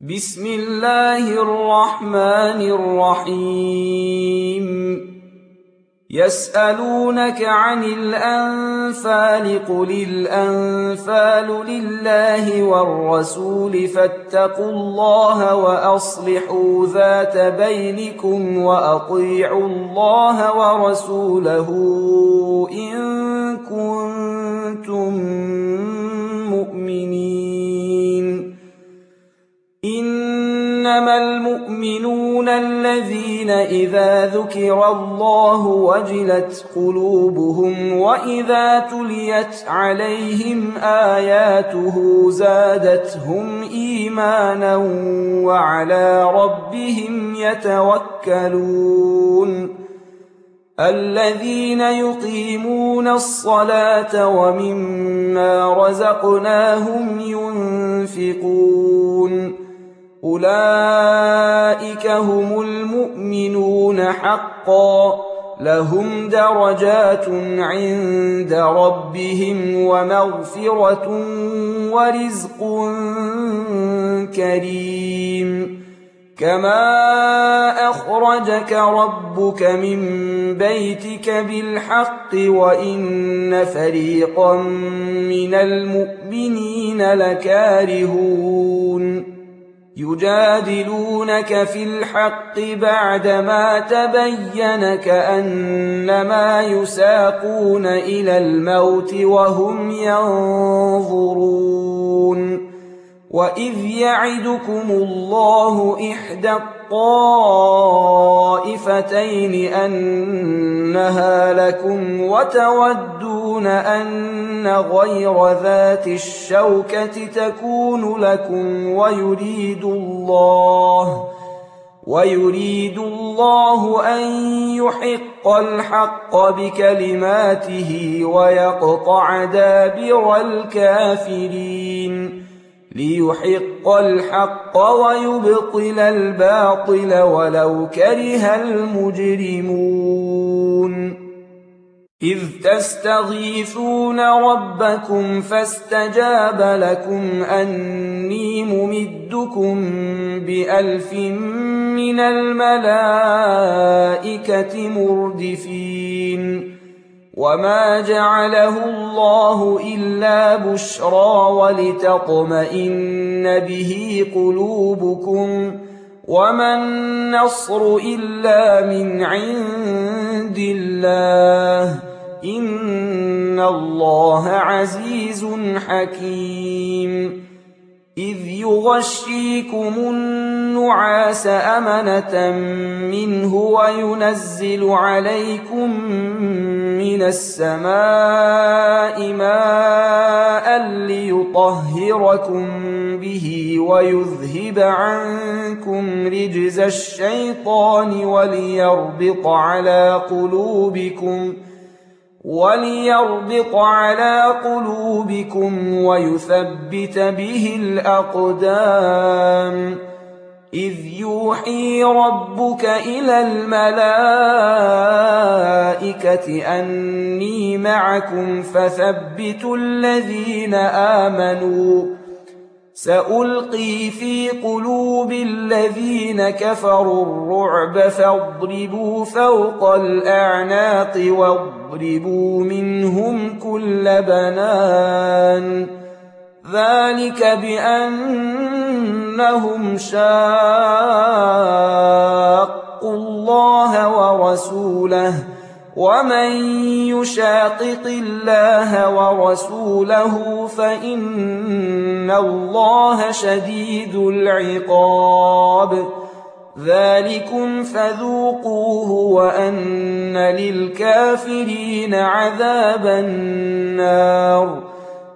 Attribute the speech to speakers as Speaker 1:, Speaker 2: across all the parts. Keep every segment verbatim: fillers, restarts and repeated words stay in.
Speaker 1: بسم الله الرحمن الرحيم يسألونك عن الأنفال قل الأنفال لله والرسول فاتقوا الله وأصلحوا ذات بينكم وأطيعوا الله ورسوله إن كنتم مؤمنين. إنما المؤمنون الذين إذا ذكر الله وجلت قلوبهم وإذا تليت عليهم آياته زادتهم إيمانا وعلى ربهم يتوكلون. الذين يقيمون الصلاة ومما رزقناهم ينفقون أولئك هم المؤمنون حقا لهم درجات عند ربهم ومغفرة ورزق كريم. كما أخرجك ربك من بيتك بالحق وإن فريقا من المؤمنين لكارهون يجادلونك في الحق بعدما تبين كأنما يساقون إلى الموت وهم ينظرون. وإذ يعدكم الله إحدى الطائفتين أنها لكم وتودون أن غير ذات الشوكة تكون لكم ويريد الله ويريد الله أن يحق الحق بكلماته ويقطع دابر الكافرين ليحق الحق ويبطل الباطل ولو كره المجرمون. إذ تستغيثون ربكم فاستجاب لكم أني ممدكم بألف من الملائكة مردفين. وما جعله الله إلا بشرى ولتطمئن به قلوبكم وما النصر إلا من عند الله إن الله عزيز حكيم. إذ يغشيكم النعاس أمنة منه وينزل عليكم من السماء ماء ليطهركم به ويذهب عنكم رجز الشيطان وليربط على قلوبكم وليربط على قلوبكم ويثبت به الأقدام. إذ يوحي ربك إلى الملائكة أني معكم فثبتوا الذين آمنوا سألقي في قلوب الذين كفروا الرعب فاضربوا فوق الأعناق واضربوا منهم كل بنان. ذلك بأنهم شاقوا الله ورسوله ومن يشاقق الله ورسوله فإن الله شديد العقاب. ذلكم فذوقوه وأن للكافرين عذاب النار.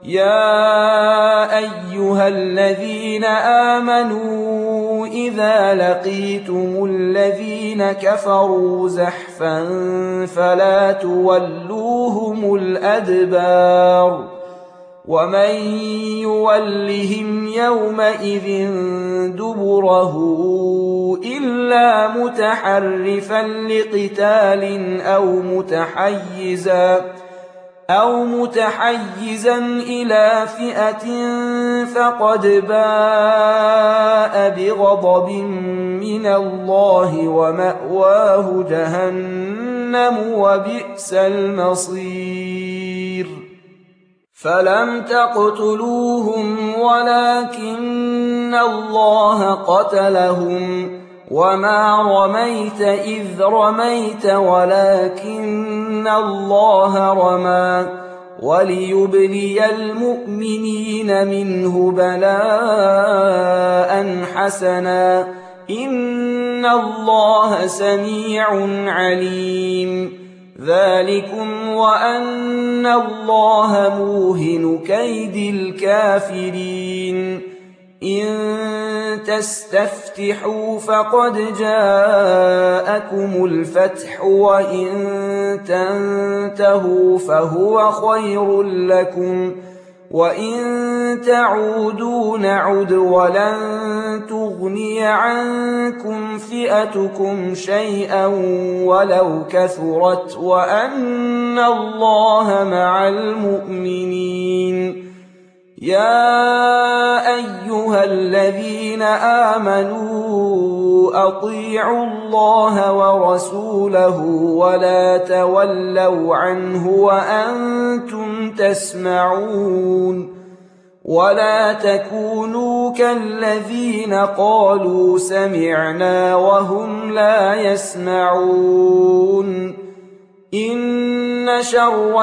Speaker 1: يا أيها الذين آمنوا إذا لقيتم الذين كفروا زحفا فلا تولوهم الأدبار. ومن يولهم يومئذ دبره إلا متحرفا لقتال أو متحيزا أو متحيزا إلى فئة فقد باء بغضب من الله ومأواه جهنم وبئس المصير فلم تقتلوهم ولكن الله قتلهم وما رميت إذ رميت ولكن الله رمى وليبلي المؤمنين منه بلاء حسنا إن الله سميع عليم ذلكم وأن الله موهن كيد الكافرين إن تستفتحوا فقد جاءكم الفتح وإن تنتهوا فهو خير لكم وإن تعودوا نعد ولن تغني عنكم فئتكم شيئا ولو كثرت وأن الله مع المؤمنين يا أيها الذين آمنوا أطيعوا الله ورسوله ولا تولوا عنه وأنتم تسمعون ولا تكونوا كالذين قالوا سمعنا وهم لا يسمعون إن شر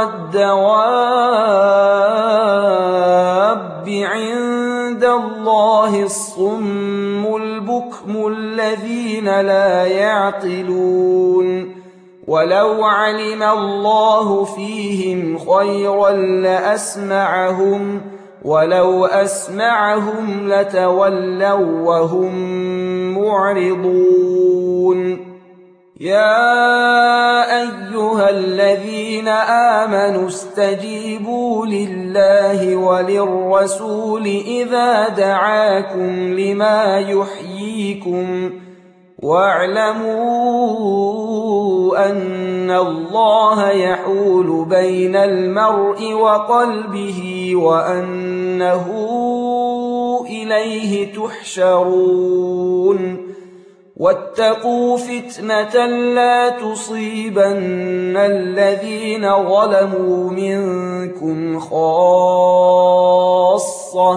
Speaker 1: الدواب عند الله الصم البكم الذين لا يعقلون ولو علم الله فيهم خيرا لأسمعهم ولو أسمعهم لتولوا وهم معرضون يا أيها الذين آمنوا استجيبوا لله وللرسول إذا دعاكم لما يحييكم واعلموا أن الله يحول بين المرء وقلبه وأنه إليه تحشرون واتقوا فتنة لا تصيبن الذين ظلموا منكم خاصة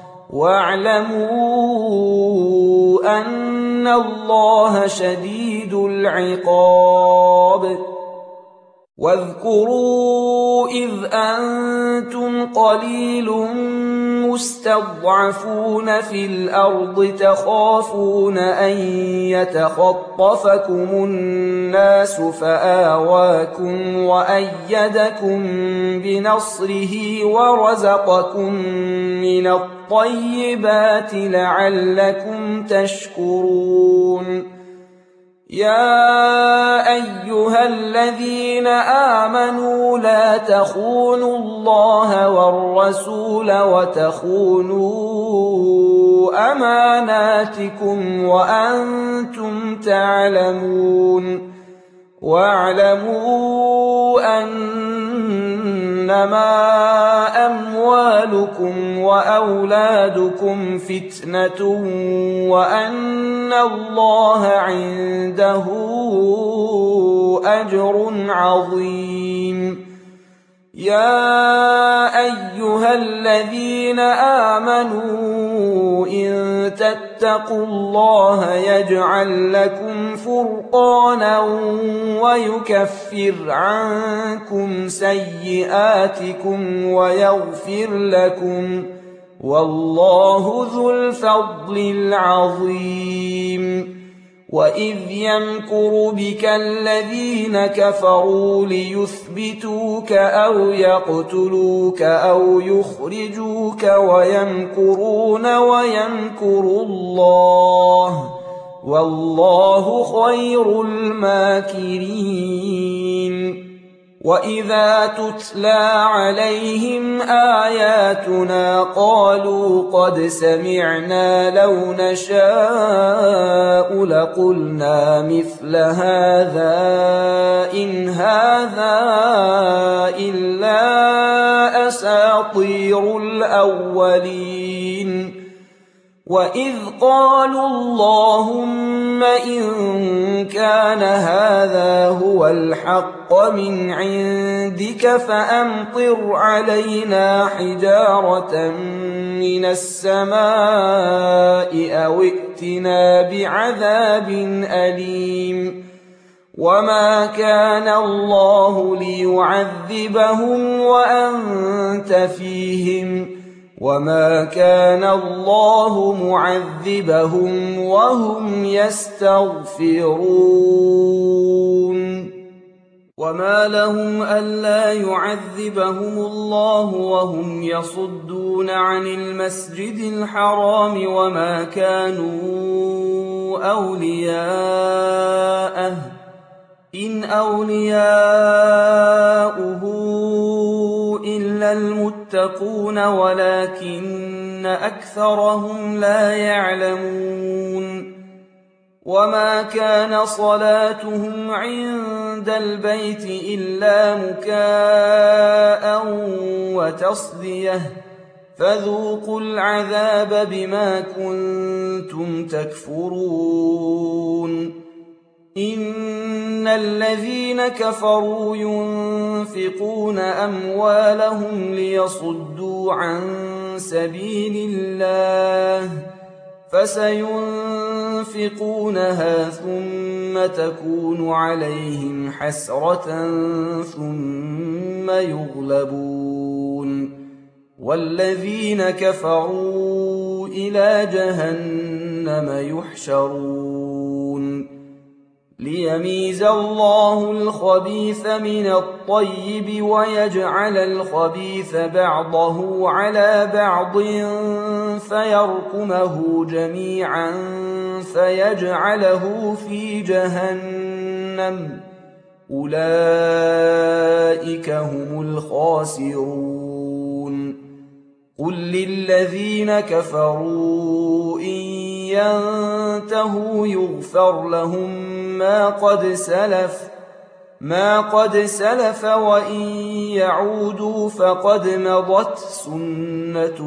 Speaker 1: واعلموا أن الله شديد العقاب واذكروا إذ أنتم قليل مستضعفون في الأرض تخافون أن يتخطفكم الناس فآواكم وأيدكم بنصره ورزقكم من الطيبات لعلكم تشكرون يا أيها الذين آمنوا لا تخونوا الله والرسول وتخونوا أماناتكم وأنتم تعلمون واعلموا أنما أموالكم وأولادكم فتنة وأن الله عنده أجر عظيم يا أيها الذين آمنوا إن تتقوا الله يجعل لكم فرقانا ويكفر عنكم سيئاتكم ويغفر لكم والله ذو الفضل العظيم وإذ يمكر بك الذين كفروا ليثبتوك أو يقتلوك أو يخرجوك ويمكرون ويمكر الله والله خير الماكرين وإذا تتلى عليهم آياتنا قالوا قد سمعنا لو نشاء لقلنا مثل هذا إن هذا إلا أساطير الأولين وإذ قالوا اللهم إن كان هذا هو الحق من عندك فأمطر علينا حجارة من السماء أو ائتنا بعذاب أليم وما كان الله ليعذبهم وأنت فيهم وما كان الله معذبهم وهم يستغفرون وما لهم ألا يعذبهم الله وهم يصدون عن المسجد الحرام وما كانوا أولياءه إن أولياؤه إلا المتقون ولكن أكثرهم لا يعلمون وما كان صلاتهم عند البيت إلا مكاء وتصدية فذوقوا العذاب بما كنتم تكفرون إن الذين كفروا ينفقون أموالهم ليصدوا عن سبيل الله فسينفقونها ثم تكون عليهم حسرة ثم يغلبون والذين كفروا إلى جهنم يحشرون ليميز الله الخبيث من الطيب ويجعل الخبيث بعضه على بعض فيركمه جميعا فيجعله في جهنم أولئك هم الخاسرون قل للذين كفروا إن ينتهوا يغفر لهم ما قد سلف ما قد سلف وإن يعودوا فقد مضت سنة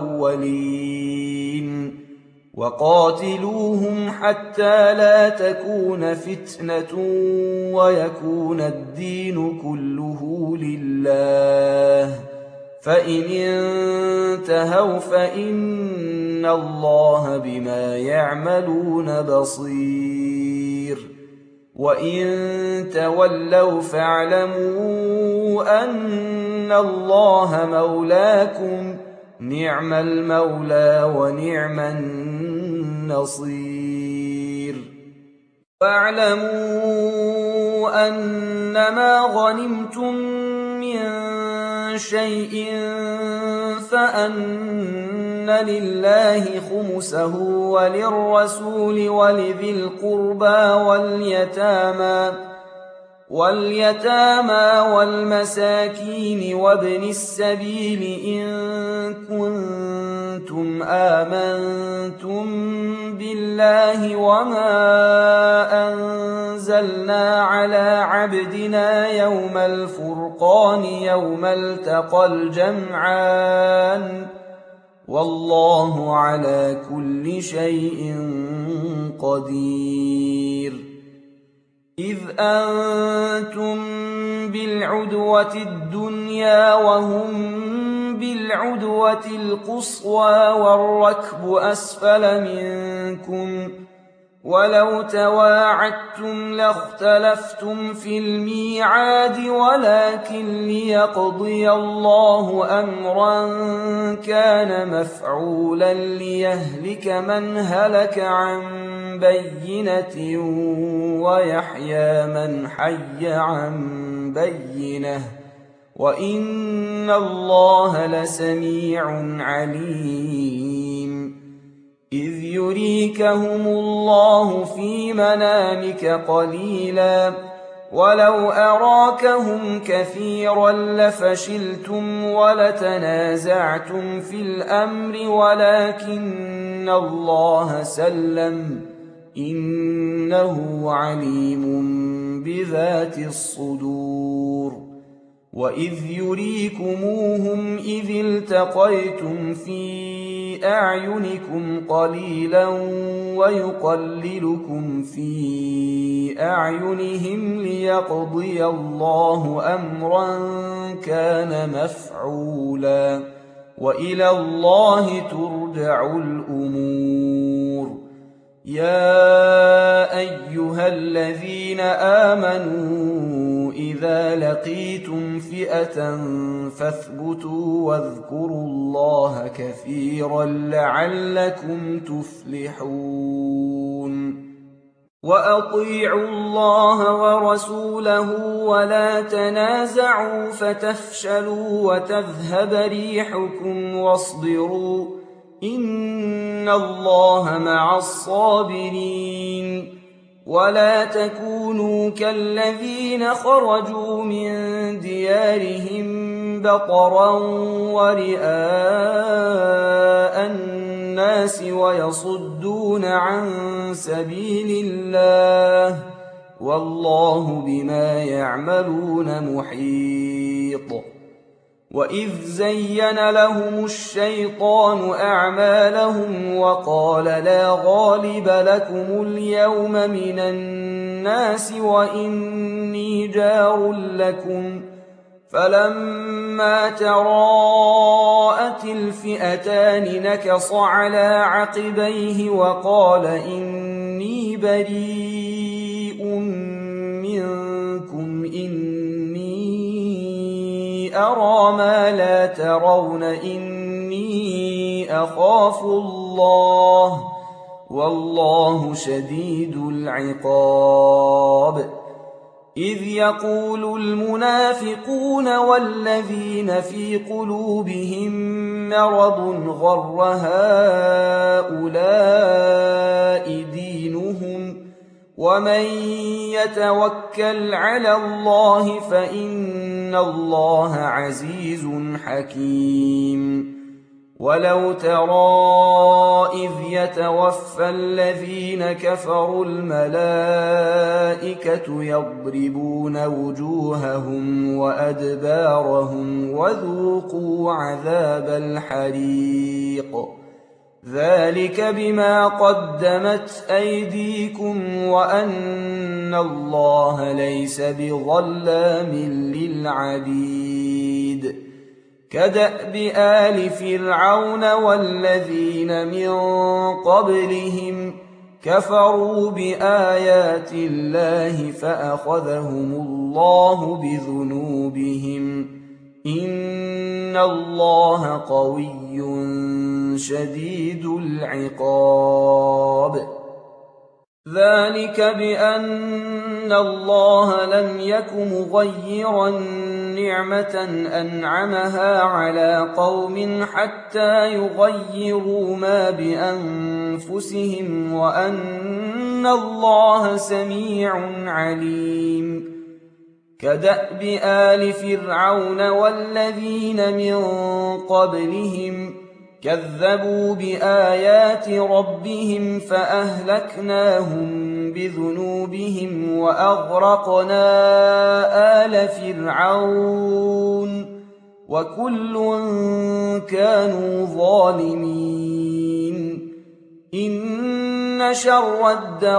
Speaker 1: الأولين وقاتلوهم حتى لا تكون فتنة ويكون الدين كله لله فإن انتهوا فإن الله بما يعملون بصير وإن تولوا فاعلموا أن الله مولاكم نعم المولى ونعم النصير واعلموا أنما غنمتم من شيء فأن لله خمسه وللرسول ولذي القربى واليتامى واليتامى والمساكين وابن السبيل إن كنتم آمنتم بالله وما أنزلنا على عبدنا يوم الفرقان يوم التقى الجمعان والله على كل شيء قدير إذ أنتم بالعدوة الدنيا وهم بالعدوة القصوى والركب أسفل منكم ولو تواعدتم لاختلفتم في الميعاد ولكن ليقضي الله أمرا كان مفعولا ليهلك من هلك عن بينة ويحيى من حي عن بينة وإن الله لسميع عليم إذ يريكهم الله في منامك قليلا ولو أراكهم كثيرا لفشلتم ولتنازعتم في الأمر ولكن الله سلم إنه عليم بذات الصدور وإذ يريكموهم إذ التقيتم في أعينكم قليلا ويقللكم في أعينهم ليقضي الله أمرا كان مفعولا وإلى الله ترجع الأمور يا أيها الذين آمنوا إذا لقيتم فئة فاثبتوا واذكروا الله كثيرا لعلكم تفلحون وأطيعوا الله ورسوله ولا تنازعوا فتفشلوا وتذهب ريحكم واصبروا إن الله مع الصابرين ولا تكونوا كالذين خرجوا من ديارهم بطرا ورئاء الناس ويصدون عن سبيل الله والله بما يعملون محيط وإذ زين لهم الشيطان أعمالهم وقال لا غالب لكم اليوم من الناس وإني جار لكم فلما تراءت الفئتان نكص على عقبيه وقال إني بريء منكم إني أرى ما لا ترون إني أخاف الله والله شديد العقاب إذ يقول المنافقون والذين في قلوبهم مرض غر هؤلاء دينهم ومن يتوكل على الله فإن الله عزيز حكيم ولو ترى إذ يتوفى الذين كفروا الملائكة يضربون وجوههم وأدبارهم وذوقوا عذاب الحريق ذلك بما قدمت أيديكم وأن الله ليس بظلام للعبيد كدأب آل فرعون والذين من قبلهم كفروا بآيات الله فأخذهم الله بذنوبهم إن الله قوي شديد العقاب ذلك بأن الله لم يك مغيرا نعمة أنعمها على قوم حتى يغيروا ما بأنفسهم وأن الله سميع عليم كدأب آل فرعون والذين من قبلهم كذبوا بآيات ربهم فأهلكناهم بذنوبهم وأغرقنا آل فرعون وكل كانوا ظالمين إن شر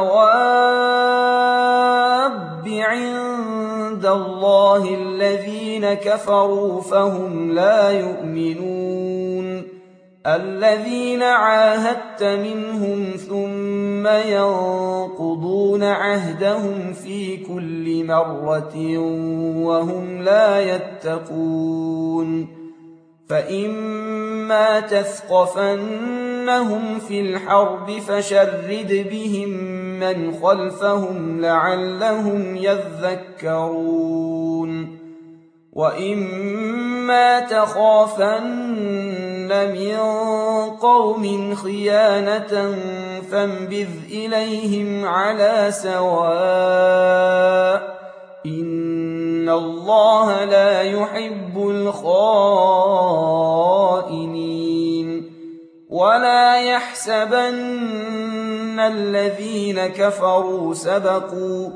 Speaker 1: الدواب عند الله الذين كفروا فهم لا يؤمنون الذين عاهدت منهم ثم ينقضون عهدهم في كل مرة وهم لا يتقون فإما تثقفنهم في الحرب فشرد بهم من خلفهم لعلهم يذكرون وإما تخافن من قوم خيانة فانبذ إليهم على سواء إن الله لا يحب الخائنين ولا يحسبن الذين كفروا سبقوا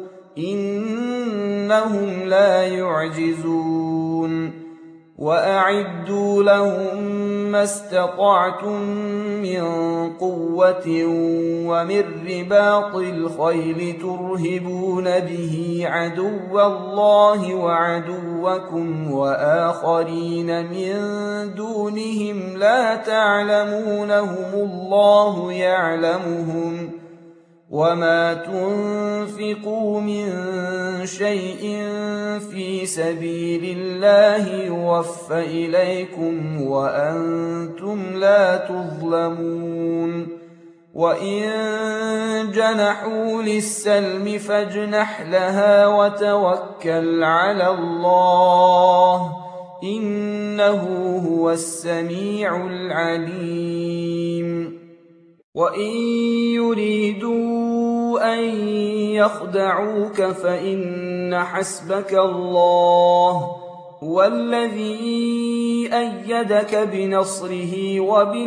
Speaker 1: إنهم لا يعجزون وأعدوا لهم ما استطعتم من قوة ومن رباط الخيل ترهبون به عدو الله وعدوكم وآخرين من دونهم لا تعلمونهم الله يعلمهم وما تنفقوا من شيء في سبيل الله يوفى إليكم وأنتم لا تظلمون وإن جنحوا للسلم فاجنح لها وتوكل على الله إنه هو السميع العليم وإن يريدوا أن يخدعوك فإن حسبك الله هو الذي أيدك بنصره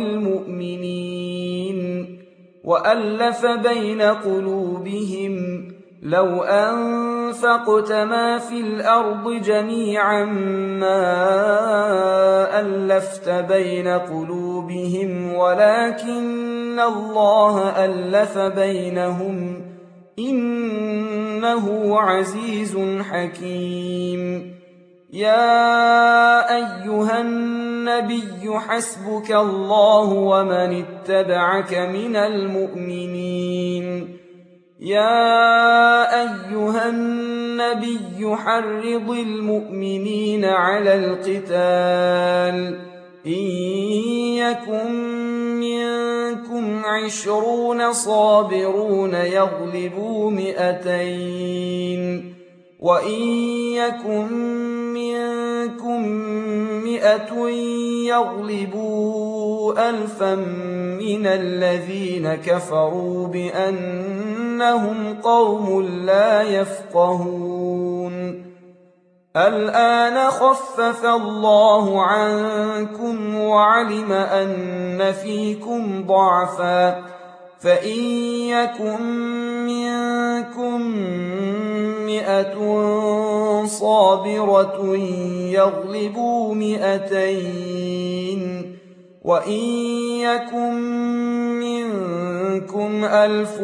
Speaker 1: وبالمؤمنين وألف بين قلوبهم لو أنفقت ما في الأرض جميعا ما ألفت بين قلوبهم ولكن الله ألف بينهم إنه عزيز حكيم يا أيها النبي حسبك الله ومن اتبعك من المؤمنين يا أيها النبي حرض المؤمنين على القتال إن يكن منكم عشرون صابرون يغلبوا مئتين وإن يكن منكم مئة يغلبوا ألفا من الذين كفروا بأنهم قوم لا يفقهون الآن خفف الله عنكم وعلم أن فيكم ضعفا فإن يكن منكم مئة صابرة يغلبوا مئتين وإن يكن منكم ألف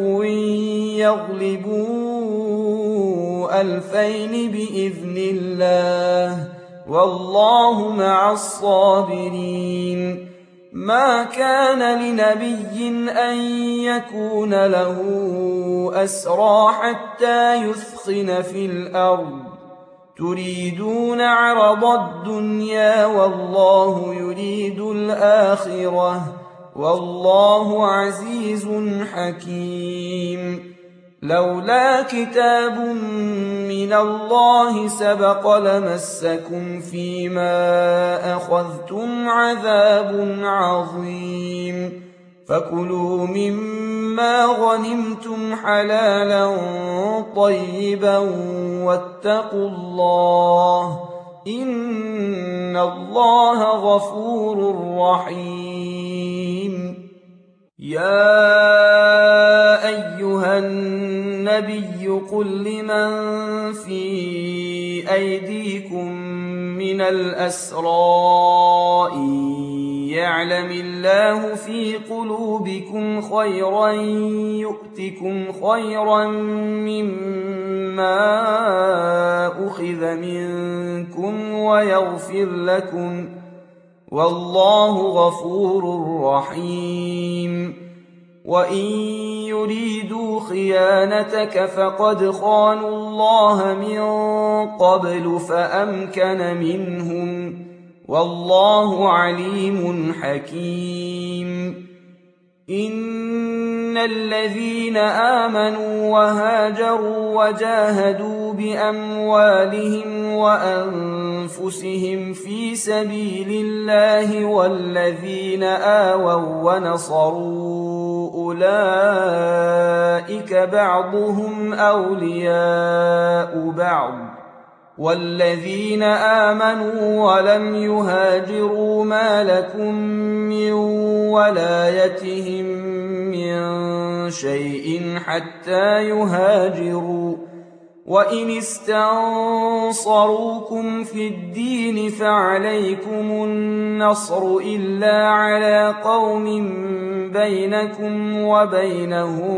Speaker 1: يغلبوا ألفين بإذن الله والله مع الصابرين ما كان لنبي أن يكون له أسرى حتى يثخن في الأرض تريدون عرض الدنيا والله يريد الآخرة والله عزيز حكيم لولا كتاب من الله سبق لمسكم فيما أخذتم عذاب عظيم فكلوا مما غنمتم حلالا طيبا واتقوا الله إن الله غفور رحيم يا أيها النبي قل لمن في أيديكم من الأسرى إن يعلم الله في قلوبكم خيرا يؤتكم خيرا مما أخذ منكم ويغفر لكم والله غفور رحيم وإن يريدوا خيانتك فقد خانوا الله من قبل فأمكن منهم والله عليم حكيم إن الذين آمنوا وهاجروا وجاهدوا بأموالهم وأنفسهم في سبيل الله والذين آووا ونصروا أولئك بعضهم أولياء بعض والذين آمنوا ولم يهاجروا ما لكم من ولايتهم من شيء حتى يهاجروا وإن استنصروكم في الدين فعليكم النصر إلا على قوم بينكم وبينهم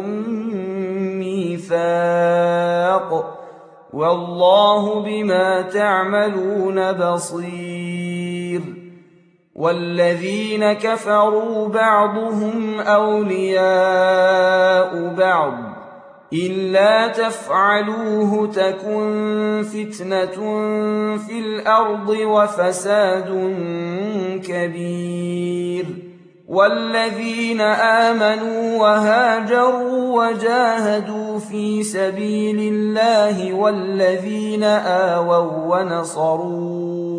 Speaker 1: ميثاق والله بما تعملون بصير والذين كفروا بعضهم أولياء بعض إلا تفعلوه تكن فتنة في الأرض وفساد كبير والذين آمنوا وهاجروا وجاهدوا في سبيل الله والذين آووا ونصروا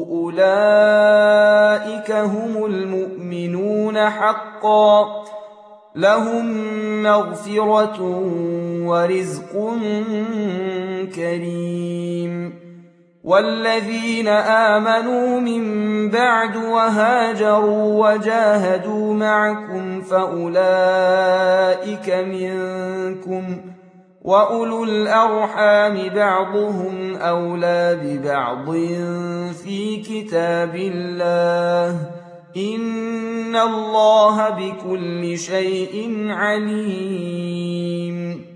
Speaker 1: أولئك هم المؤمنون حقا لهم مغفرة ورزق كريم والذين آمنوا من بعد وهاجروا وجاهدوا معكم فأولئك منكم وأولو الأرحام بعضهم أولى ببعض في كتاب الله إن الله بكل شيء عليم